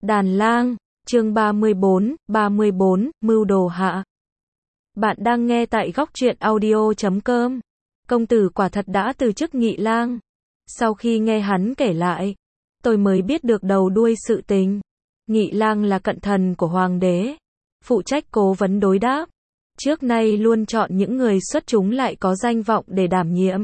Đàn lang, chương 34, mưu đồ hạ. Bạn đang nghe tại góc truyện audio.com. Công tử quả thật đã từ chức Nghị lang. Sau khi nghe hắn kể lại, tôi mới biết được đầu đuôi sự tình. Nghị lang là cận thần của hoàng đế, phụ trách cố vấn đối đáp. Trước nay luôn chọn những người xuất chúng lại có danh vọng để đảm nhiệm.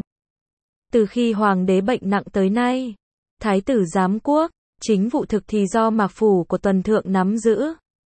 Từ khi hoàng đế bệnh nặng tới nay, thái tử giám quốc, chính vụ thực thì do mạc phủ của tuần thượng nắm giữ.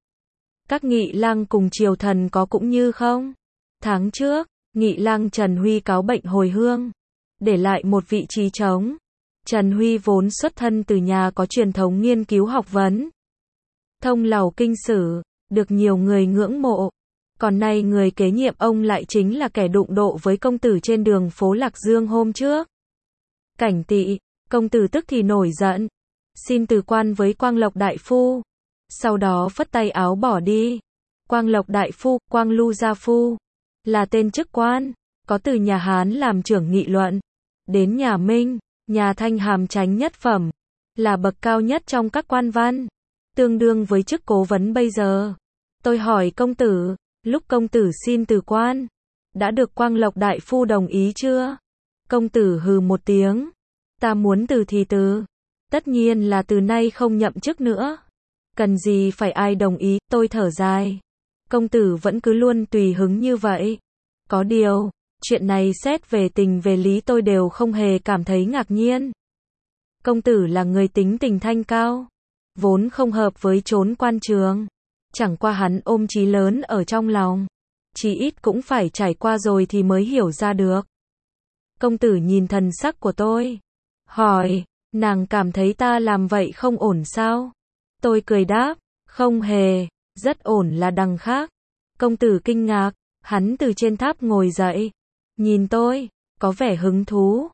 Các nghị lang cùng triều thần có cũng như không. Tháng trước, nghị lang Trần Huy cáo bệnh hồi hương, để lại một vị trí trống. Trần Huy vốn xuất thân từ nhà có truyền thống nghiên cứu học vấn, thông lầu kinh sử, được nhiều người ngưỡng mộ. Còn nay người kế nhiệm ông lại chính là kẻ đụng độ với công tử trên đường phố Lạc Dương hôm trước. Cảnh Tị, công tử tức thì nổi giận, xin từ quan với Quang Lộc đại phu, sau đó phất tay áo bỏ đi. Quang Lộc đại phu, Quang Lưu gia phu, là tên chức quan, có từ nhà Hán làm trưởng nghị luận, đến nhà Minh, nhà Thanh hàm chánh nhất phẩm, là bậc cao nhất trong các quan văn, tương đương với chức cố vấn bây giờ. Tôi hỏi công tử, lúc công tử xin từ quan, đã được Quang Lộc đại phu đồng ý chưa? Công tử hừ một tiếng, ta muốn từ thì từ, tất nhiên là từ nay không nhậm chức nữa. Cần gì phải ai đồng ý, tôi thở dài. Công tử vẫn cứ luôn tùy hứng như vậy. Có điều, chuyện này xét về tình về lý tôi đều không hề cảm thấy ngạc nhiên. Công tử là người tính tình thanh cao, vốn không hợp với chốn quan trường. Chẳng qua hắn ôm chí lớn ở trong lòng, chí ít cũng phải trải qua rồi thì mới hiểu ra được. Công tử nhìn thần sắc của tôi, hỏi, nàng cảm thấy ta làm vậy không ổn sao? Tôi cười đáp, không hề, rất ổn là đằng khác. Công tử kinh ngạc, hắn từ trên tháp ngồi dậy, nhìn tôi, có vẻ hứng thú,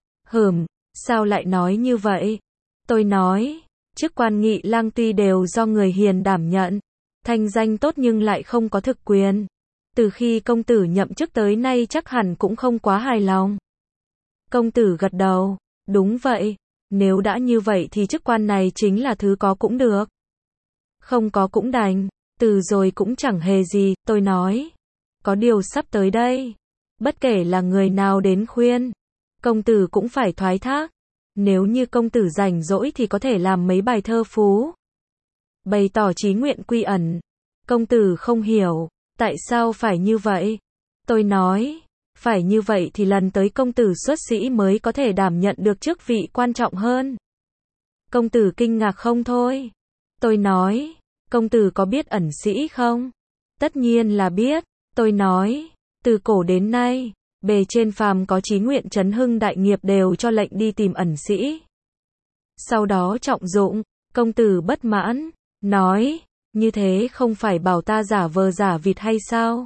sao lại nói như vậy? Tôi nói, chức quan nghị lang tuy đều do người hiền đảm nhận, thanh danh tốt nhưng lại không có thực quyền. Từ khi công tử nhậm chức tới nay chắc hẳn cũng không quá hài lòng. Công tử gật đầu, đúng vậy, nếu đã như vậy thì chức quan này chính là thứ có cũng được, không có cũng đành, từ rồi cũng chẳng hề gì. Tôi nói, có điều sắp tới đây, bất kể là người nào đến khuyên, công tử cũng phải thoái thác. Nếu như công tử rảnh rỗi thì có thể làm mấy bài thơ phú, bày tỏ chí nguyện quy ẩn. Công tử không hiểu, tại sao phải như vậy? Tôi nói, phải như vậy thì lần tới công tử xuất sĩ mới có thể đảm nhận được chức vị quan trọng hơn. Công tử kinh ngạc không thôi. Tôi nói, công tử có biết ẩn sĩ không? Tất nhiên là biết. Tôi nói, từ cổ đến nay, bề trên phàm có chí nguyện chấn hưng đại nghiệp đều cho lệnh đi tìm ẩn sĩ, sau đó trọng dụng. Công tử bất mãn, nói, như thế không phải bảo ta giả vờ giả vịt hay sao?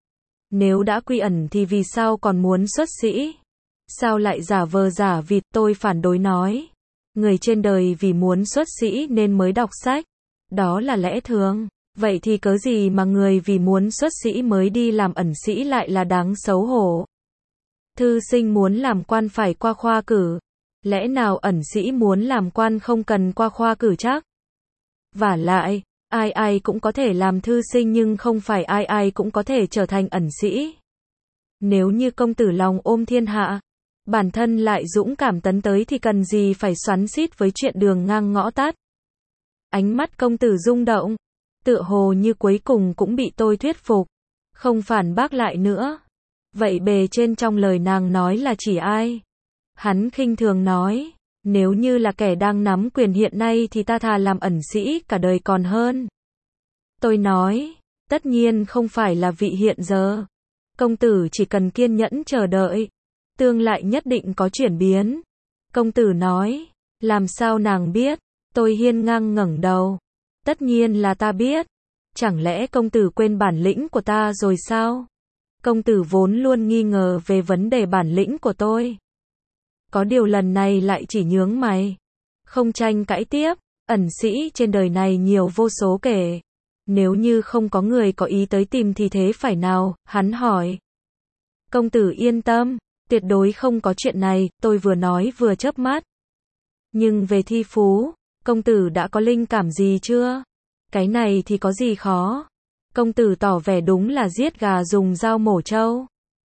Nếu đã quy ẩn thì vì sao còn muốn xuất sĩ? Sao lại giả vờ giả vịt? Tôi phản đối nói, người trên đời vì muốn xuất sĩ nên mới đọc sách, đó là lẽ thường. Vậy thì cớ gì mà người vì muốn xuất sĩ mới đi làm ẩn sĩ lại là đáng xấu hổ? Thư sinh muốn làm quan phải qua khoa cử, lẽ nào ẩn sĩ muốn làm quan không cần qua khoa cử chắc? Vả lại, ai ai cũng có thể làm thư sinh nhưng không phải ai ai cũng có thể trở thành ẩn sĩ. Nếu như công tử lòng ôm thiên hạ, bản thân lại dũng cảm tấn tới thì cần gì phải xoắn xít với chuyện đường ngang ngõ tắt. Ánh mắt công tử rung động, tựa hồ như cuối cùng cũng bị tôi thuyết phục, không phản bác lại nữa. Vậy bề trên trong lời nàng nói là chỉ ai? Hắn khinh thường nói, nếu như là kẻ đang nắm quyền hiện nay thì ta thà làm ẩn sĩ cả đời còn hơn. Tôi nói, tất nhiên không phải là vị hiện giờ. Công tử chỉ cần kiên nhẫn chờ đợi, tương lai nhất định có chuyển biến. Công tử nói, làm sao nàng biết? Tôi hiên ngang ngẩng đầu, tất nhiên là ta biết. Chẳng lẽ công tử quên bản lĩnh của ta rồi sao? Công tử vốn luôn nghi ngờ về vấn đề bản lĩnh của tôi, có điều lần này lại chỉ nhướng mày, không tranh cãi tiếp. Ẩn sĩ trên đời này nhiều vô số kể, nếu như không có người có ý tới tìm thì thế phải nào? Hắn hỏi. Công tử yên tâm, tuyệt đối không có chuyện này. Tôi vừa nói vừa chớp mắt. Nhưng về thi phú, công tử đã có linh cảm gì chưa? Cái này thì có gì khó. Công tử tỏ vẻ đúng là giết gà dùng dao mổ trâu.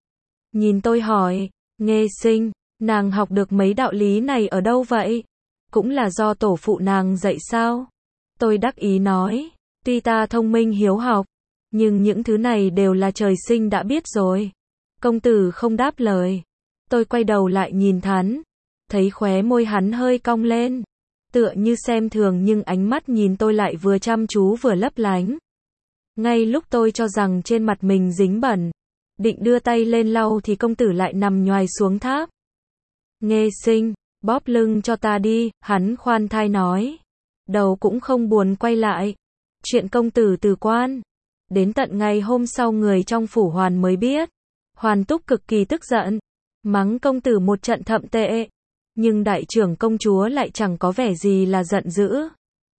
Nhìn tôi hỏi, Nghê Sinh, nàng học được mấy đạo lý này ở đâu vậy? Cũng là do tổ phụ nàng dạy sao? Tôi đắc ý nói, tuy ta thông minh hiếu học, nhưng những thứ này đều là trời sinh đã biết rồi. Công tử không đáp lời. Tôi quay đầu lại nhìn hắn, thấy khóe môi hắn hơi cong lên, tựa như xem thường nhưng ánh mắt nhìn tôi lại vừa chăm chú vừa lấp lánh. Ngay lúc tôi cho rằng trên mặt mình dính bẩn, định đưa tay lên lau thì công tử lại nằm nhoài xuống tháp. Nghê Sinh, bóp lưng cho ta đi, hắn khoan thai nói. Đầu cũng không buồn quay lại. Chuyện công tử từ quan. Đến tận ngày hôm sau người trong phủ Hoàn mới biết. Hoàn Túc cực kỳ tức giận, mắng công tử một trận thậm tệ. Nhưng đại trưởng công chúa lại chẳng có vẻ gì là giận dữ.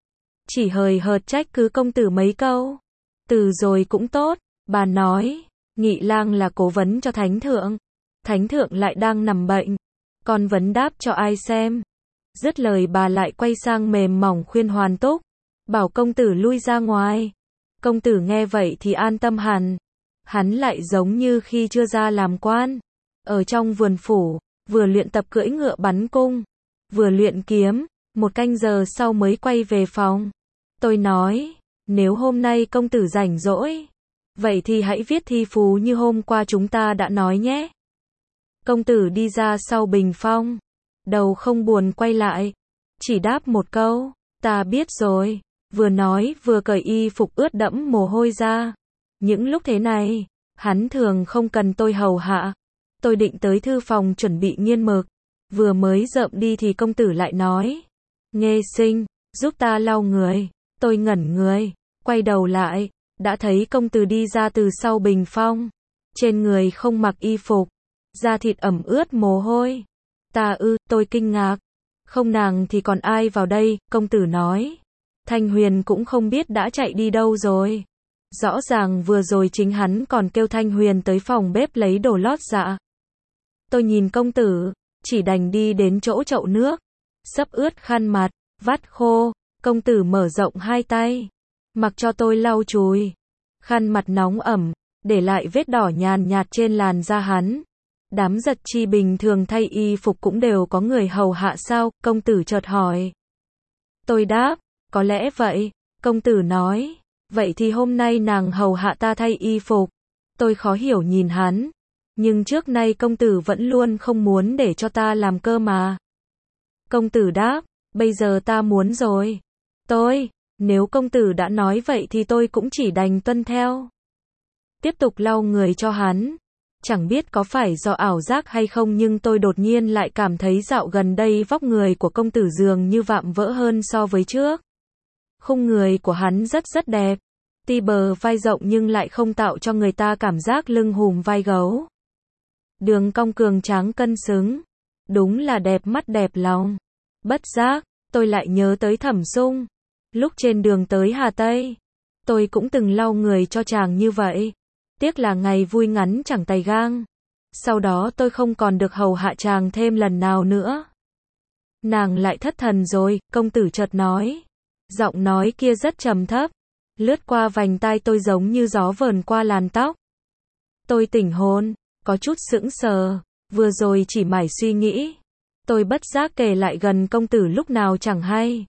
Chỉ hời hợt trách cứ công tử mấy câu. Từ rồi cũng tốt, bà nói, Nghị lang là cố vấn cho thánh thượng. Thánh thượng lại đang nằm bệnh. Con vấn đáp cho ai xem. Dứt lời bà lại quay sang mềm mỏng khuyên Hoàn Túc, bảo công tử lui ra ngoài. Công tử nghe vậy thì an tâm hẳn. Hắn lại giống như khi chưa ra làm quan. Ở trong vườn phủ, vừa luyện tập cưỡi ngựa bắn cung, vừa luyện kiếm, 1 canh giờ sau mới quay về phòng. Tôi nói, nếu hôm nay công tử rảnh rỗi, vậy thì hãy viết thi phú như hôm qua chúng ta đã nói nhé. Công tử đi ra sau bình phong, đầu không buồn quay lại, chỉ đáp một câu, ta biết rồi, vừa nói vừa cởi y phục ướt đẫm mồ hôi ra. Những lúc thế này, hắn thường không cần tôi hầu hạ. Tôi định tới thư phòng chuẩn bị nghiên mực, vừa mới dợm đi thì công tử lại nói, Nghê Sinh, giúp ta lau người. Tôi ngẩn người, quay đầu lại, đã thấy công tử đi ra từ sau bình phong. Trên người không mặc y phục, da thịt ẩm ướt mồ hôi. Tôi kinh ngạc. Không nàng thì còn ai vào đây, công tử nói. Thanh Huyền cũng không biết đã chạy đi đâu rồi. Rõ ràng vừa rồi chính hắn còn kêu Thanh Huyền tới phòng bếp lấy đồ lót dạ. Tôi nhìn công tử, chỉ đành đi đến chỗ chậu nước, xấp ướt khăn mặt, vắt khô. Công tử mở rộng hai tay, mặc cho tôi lau chùi. Khăn mặt nóng ẩm, để lại vết đỏ nhàn nhạt trên làn da hắn. Đám giật chi bình thường thay y phục cũng đều có người hầu hạ sao? Công tử chợt hỏi. Tôi đáp, có lẽ vậy. Công tử nói, vậy thì hôm nay nàng hầu hạ ta thay y phục. Tôi khó hiểu nhìn hắn, nhưng trước nay công tử vẫn luôn không muốn để cho ta làm cơ mà. Công tử đáp, bây giờ ta muốn rồi. Nếu công tử đã nói vậy thì tôi cũng chỉ đành tuân theo. Tiếp tục lau người cho hắn. Chẳng biết có phải do ảo giác hay không nhưng tôi đột nhiên lại cảm thấy dạo gần đây vóc người của công tử dường như vạm vỡ hơn so với trước. Khung người của hắn rất đẹp. Ti bờ vai rộng nhưng lại không tạo cho người ta cảm giác lưng hùm vai gấu. Đường cong cường tráng cân xứng. Đúng là đẹp mắt đẹp lòng. Bất giác, tôi lại nhớ tới Thẩm Sung. Lúc trên đường tới Hà Tây, tôi cũng từng lau người cho chàng như vậy. Tiếc là ngày vui ngắn chẳng tay gang. Sau đó tôi không còn được hầu hạ chàng thêm lần nào nữa. Nàng lại thất thần rồi, công tử chợt nói. Giọng nói kia rất trầm thấp, lướt qua vành tai tôi giống như gió vờn qua làn tóc. Tôi tỉnh hồn, có chút sững sờ, vừa rồi chỉ mải suy nghĩ. Tôi bất giác kề lại gần công tử lúc nào chẳng hay.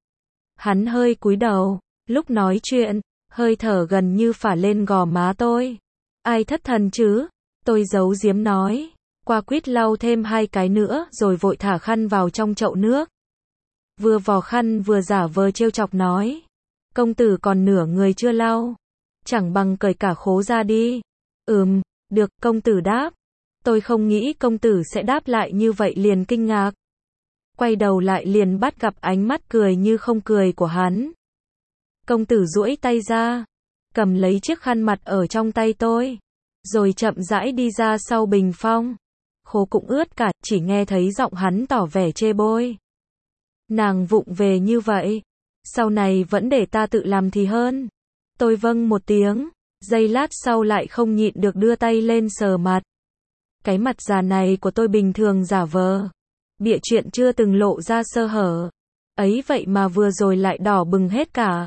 Hắn hơi cúi đầu, lúc nói chuyện, hơi thở gần như phả lên gò má tôi. Ai thất thần chứ? Tôi giấu giếm nói, qua quýt lau thêm 2 cái nữa rồi vội thả khăn vào trong chậu nước. Vừa vò khăn vừa giả vờ trêu chọc nói, công tử còn nửa người chưa lau, chẳng bằng cởi cả khố ra đi. Được, công tử đáp. Tôi không nghĩ công tử sẽ đáp lại như vậy liền kinh ngạc. Quay đầu lại liền bắt gặp ánh mắt cười như không cười của hắn. Công tử duỗi tay ra, cầm lấy chiếc khăn mặt ở trong tay tôi, rồi chậm rãi đi ra sau bình phong. Khố cũng ướt cả, chỉ nghe thấy giọng hắn tỏ vẻ chê bôi. Nàng vụng về như vậy, sau này vẫn để ta tự làm thì hơn. Tôi vâng một tiếng, giây lát sau lại không nhịn được đưa tay lên sờ mặt. Cái mặt già này của tôi bình thường giả vờ, bịa chuyện chưa từng lộ ra sơ hở. Ấy vậy mà vừa rồi lại đỏ bừng hết cả.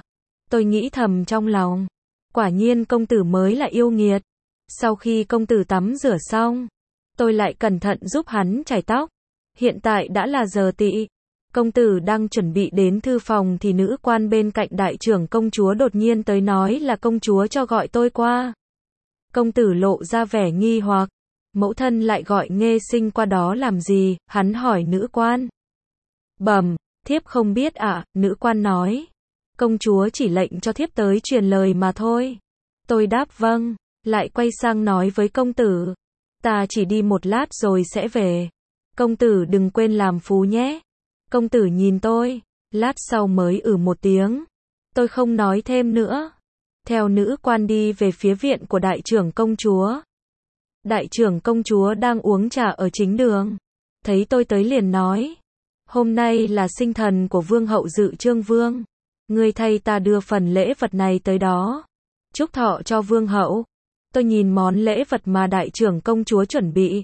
Tôi nghĩ thầm trong lòng. Quả nhiên công tử mới là yêu nghiệt. Sau khi công tử tắm rửa xong, tôi lại cẩn thận giúp hắn chải tóc. Hiện tại đã là giờ tỵ. Công tử đang chuẩn bị đến thư phòng thì nữ quan bên cạnh đại trưởng công chúa đột nhiên tới nói là công chúa cho gọi tôi qua. Công tử lộ ra vẻ nghi hoặc. Mẫu thân lại gọi Nghê Sinh qua đó làm gì? Hắn hỏi nữ quan. Bẩm, thiếp không biết ạ, nữ quan nói. Công chúa chỉ lệnh cho thiếp tới truyền lời mà thôi. Tôi đáp vâng, lại quay sang nói với công tử. Ta chỉ đi một lát rồi sẽ về. Công tử đừng quên làm phú nhé. Công tử nhìn tôi, lát sau mới một tiếng. Tôi không nói thêm nữa. Theo nữ quan đi về phía viện của đại trưởng công chúa. Đại trưởng công chúa đang uống trà ở chính đường. Thấy tôi tới liền nói. Hôm nay là sinh thần của vương hậu Dự Chương Vương. Ngươi thay ta đưa phần lễ vật này tới đó. Chúc thọ cho vương hậu. Tôi nhìn món lễ vật mà đại trưởng công chúa chuẩn bị.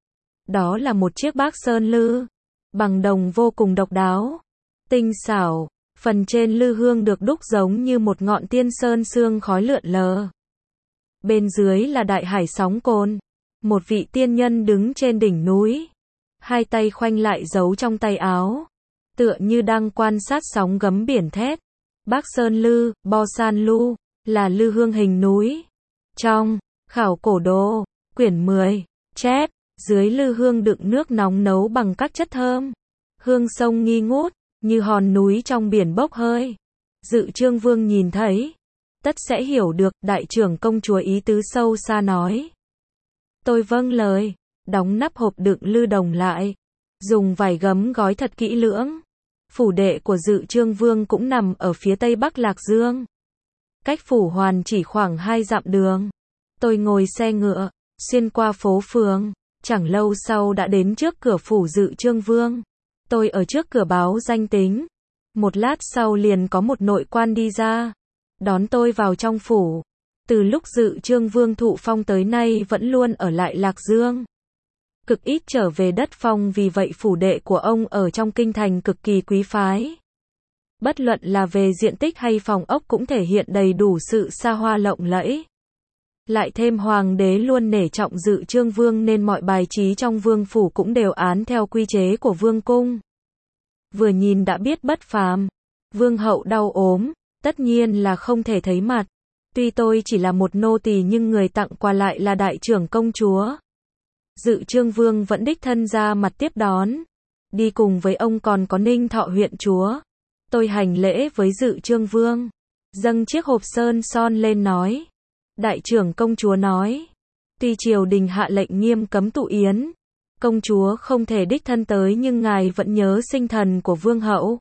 Đó là một chiếc bác sơn lư. Bằng đồng vô cùng độc đáo. Tinh xảo. Phần trên lư hương được đúc giống như một ngọn tiên sơn sương khói lượn lờ. Bên dưới là đại hải sóng cồn. Một vị tiên nhân đứng trên đỉnh núi. Hai tay khoanh lại giấu trong tay áo. Tựa như đang quan sát sóng gấm biển thét. Bác Sơn Lư, Bo San Lu, là lư hương hình núi. Trong khảo cổ đồ, quyển 10, chép, dưới lư hương đựng nước nóng nấu bằng các chất thơm. Hương sông nghi ngút, như hòn núi trong biển bốc hơi. Dự Chương Vương nhìn thấy, tất sẽ hiểu được, đại trưởng công chúa ý tứ sâu xa nói. Tôi vâng lời, đóng nắp hộp đựng lư đồng lại, dùng vải gấm gói thật kỹ lưỡng. Phủ đệ của Dự Chương Vương cũng nằm ở phía tây bắc Lạc Dương. Cách phủ hoàn chỉ khoảng 2 dặm đường. Tôi ngồi xe ngựa, xuyên qua phố phường, chẳng lâu sau đã đến trước cửa phủ Dự Chương Vương. Tôi ở trước cửa báo danh tính. Một lát sau liền có một nội quan đi ra, đón tôi vào trong phủ. Từ lúc Dự Chương Vương thụ phong tới nay vẫn luôn ở lại Lạc Dương. Cực ít trở về đất phong, vì vậy phủ đệ của ông ở trong kinh thành cực kỳ quý phái. Bất luận là về diện tích hay phòng ốc cũng thể hiện đầy đủ sự xa hoa lộng lẫy. Lại thêm hoàng đế luôn nể trọng Dự Chương Vương nên mọi bài trí trong vương phủ cũng đều án theo quy chế của vương cung. Vừa nhìn đã biết bất phàm. Vương hậu đau ốm, tất nhiên là không thể thấy mặt. Tuy tôi chỉ là một nô tỳ nhưng người tặng quà lại là đại trưởng công chúa. Dự Chương Vương vẫn đích thân ra mặt tiếp đón. Đi cùng với ông còn có Ninh Thọ huyện chúa. Tôi hành lễ với Dự Chương Vương, dâng chiếc hộp sơn son lên nói. Đại trưởng công chúa nói, tuy triều đình hạ lệnh nghiêm cấm tụ yến, công chúa không thể đích thân tới nhưng ngài vẫn nhớ sinh thần của vương hậu.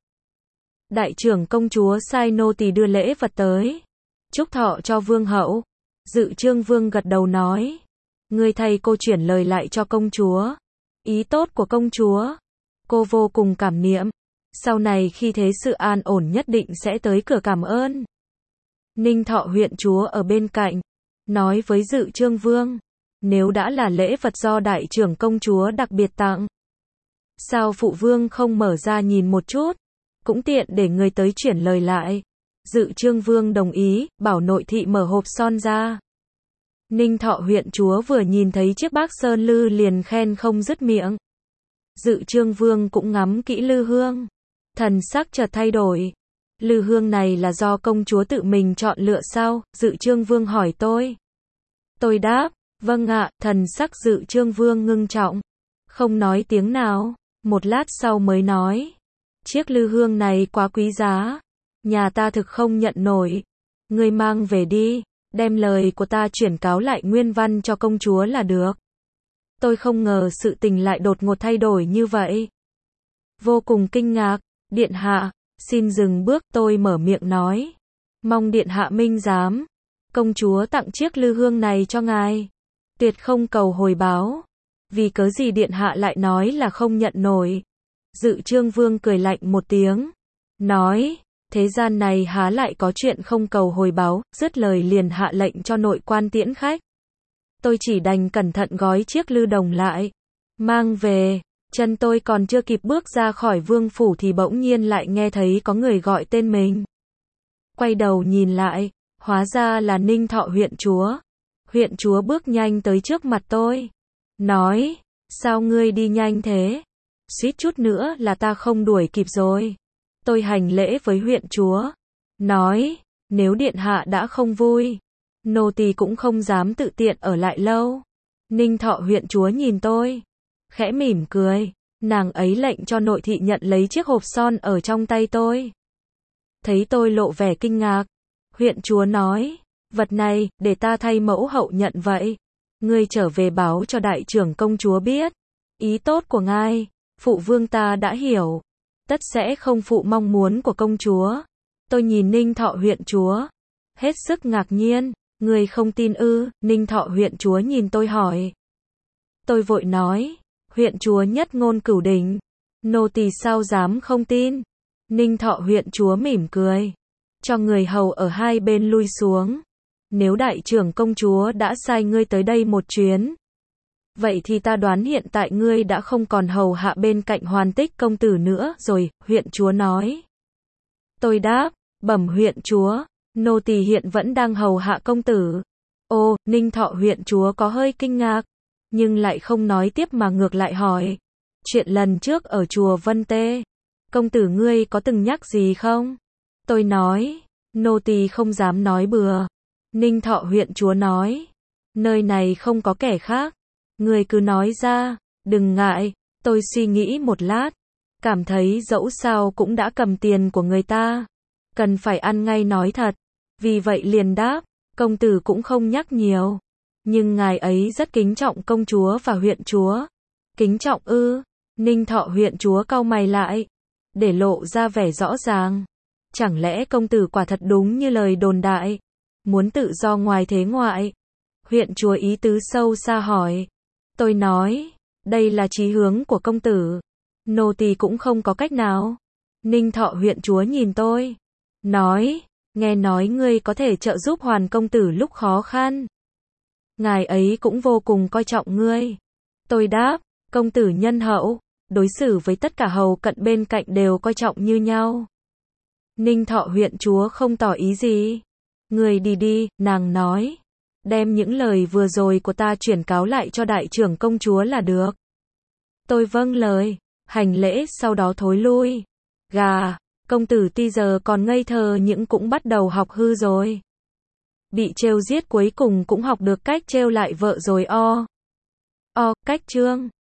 Đại trưởng công chúa sai nô tỳ đưa lễ vật tới, chúc thọ cho vương hậu. Dự Chương Vương gật đầu nói, ngươi thay cô chuyển lời lại cho công chúa. Ý tốt của công chúa, cô vô cùng cảm niệm. Sau này khi thế sự an ổn nhất định sẽ tới cửa cảm ơn. Ninh Thọ huyện chúa ở bên cạnh, nói với Dự Chương Vương, nếu đã là lễ vật do đại trưởng công chúa đặc biệt tặng, sao phụ vương không mở ra nhìn một chút, cũng tiện để người tới chuyển lời lại. Dự Chương Vương đồng ý, bảo nội thị mở hộp son ra. Ninh Thọ huyện chúa vừa nhìn thấy chiếc bác sơn lư liền khen không dứt miệng. Dự Chương Vương cũng ngắm kỹ lư hương, thần sắc chợt thay đổi. Lư hương này là do công chúa tự mình chọn lựa sao? Dự Chương Vương hỏi tôi. Tôi đáp, vâng ạ. Thần sắc Dự Chương Vương ngưng trọng, không nói tiếng nào. Một lát sau mới nói, chiếc lư hương này quá quý giá, nhà ta thực không nhận nổi. Ngươi mang về đi, đem lời của ta chuyển cáo lại nguyên văn cho công chúa là được. Tôi không ngờ sự tình lại đột ngột thay đổi như vậy. Vô cùng kinh ngạc. Điện hạ, xin dừng bước. Tôi mở miệng nói, mong điện hạ minh giám, công chúa tặng chiếc lư hương này cho ngài, tuyệt không cầu hồi báo. Vì cớ gì điện hạ lại nói là không nhận nổi? Dự Chương Vương cười lạnh một tiếng, nói, thế gian này há lại có chuyện không cầu hồi báo. Dứt lời liền hạ lệnh cho nội quan tiễn khách. Tôi chỉ đành cẩn thận gói chiếc lư đồng lại, mang về. Chân tôi còn chưa kịp bước ra khỏi vương phủ thì bỗng nhiên lại nghe thấy có người gọi tên mình. Quay đầu nhìn lại, hóa ra là Ninh Thọ huyện chúa. Huyện chúa bước nhanh tới trước mặt tôi. Nói, sao ngươi đi nhanh thế? Suýt chút nữa là ta không đuổi kịp rồi. Tôi hành lễ với huyện chúa. Nói, nếu điện hạ đã không vui, nô tỳ cũng không dám tự tiện ở lại lâu. Ninh Thọ huyện chúa nhìn tôi, khẽ mỉm cười. Nàng ấy lệnh cho nội thị nhận lấy chiếc hộp son ở trong tay tôi. Thấy tôi lộ vẻ kinh ngạc, huyện chúa nói, vật này, để ta thay mẫu hậu nhận vậy. Ngươi trở về báo cho đại trưởng công chúa biết. Ý tốt của ngài, phụ vương ta đã hiểu. Tất sẽ không phụ mong muốn của công chúa. Tôi nhìn Ninh Thọ huyện chúa, hết sức ngạc nhiên. Ngươi không tin ư? Ninh Thọ huyện chúa nhìn tôi hỏi. Tôi vội nói, huyện chúa nhất ngôn cửu đỉnh, nô tỳ sao dám không tin. Ninh Thọ huyện chúa mỉm cười, cho người hầu ở hai bên lui xuống. Nếu đại trưởng công chúa đã sai ngươi tới đây một chuyến, vậy thì ta đoán hiện tại ngươi đã không còn hầu hạ bên cạnh Hoàn Tích công tử nữa rồi, huyện chúa nói. Tôi đáp, bẩm huyện chúa, nô tỳ hiện vẫn đang hầu hạ công tử. Ô, Ninh Thọ huyện chúa có hơi kinh ngạc, nhưng lại không nói tiếp mà ngược lại hỏi. Chuyện lần trước ở chùa Vân Tê, công tử ngươi có từng nhắc gì không? Tôi nói, nô tỳ không dám nói bừa. Ninh Thọ huyện chúa nói, nơi này không có kẻ khác, ngươi cứ nói ra, đừng ngại. Tôi suy nghĩ một lát, cảm thấy dẫu sao cũng đã cầm tiền của người ta, cần phải ăn ngay nói thật. Vì vậy liền đáp, công tử cũng không nhắc nhiều, nhưng ngài ấy rất kính trọng công chúa và huyện chúa. Kính trọng ư? Ninh Thọ huyện chúa cau mày lại, để lộ ra vẻ rõ ràng. Chẳng lẽ công tử quả thật đúng như lời đồn đại, muốn tự do ngoài thế ngoại? Huyện chúa ý tứ sâu xa hỏi. Tôi nói, đây là chí hướng của công tử, nô tỳ cũng không có cách nào. Ninh Thọ huyện chúa nhìn tôi, nói, nghe nói ngươi có thể trợ giúp Hoàn công tử lúc khó khăn. Ngài ấy cũng vô cùng coi trọng ngươi. Tôi đáp, công tử nhân hậu, đối xử với tất cả hầu cận bên cạnh đều coi trọng như nhau. Ninh Thọ huyện chúa không tỏ ý gì. Ngươi đi đi, nàng nói. Đem những lời vừa rồi của ta chuyển cáo lại cho đại trưởng công chúa là được. Tôi vâng lời, hành lễ sau đó thối lui. Gà, công tử tuy giờ còn ngây thơ nhưng cũng bắt đầu học hư rồi. Bị trêu giết cuối cùng cũng học được cách trêu lại vợ rồi o. Cách chương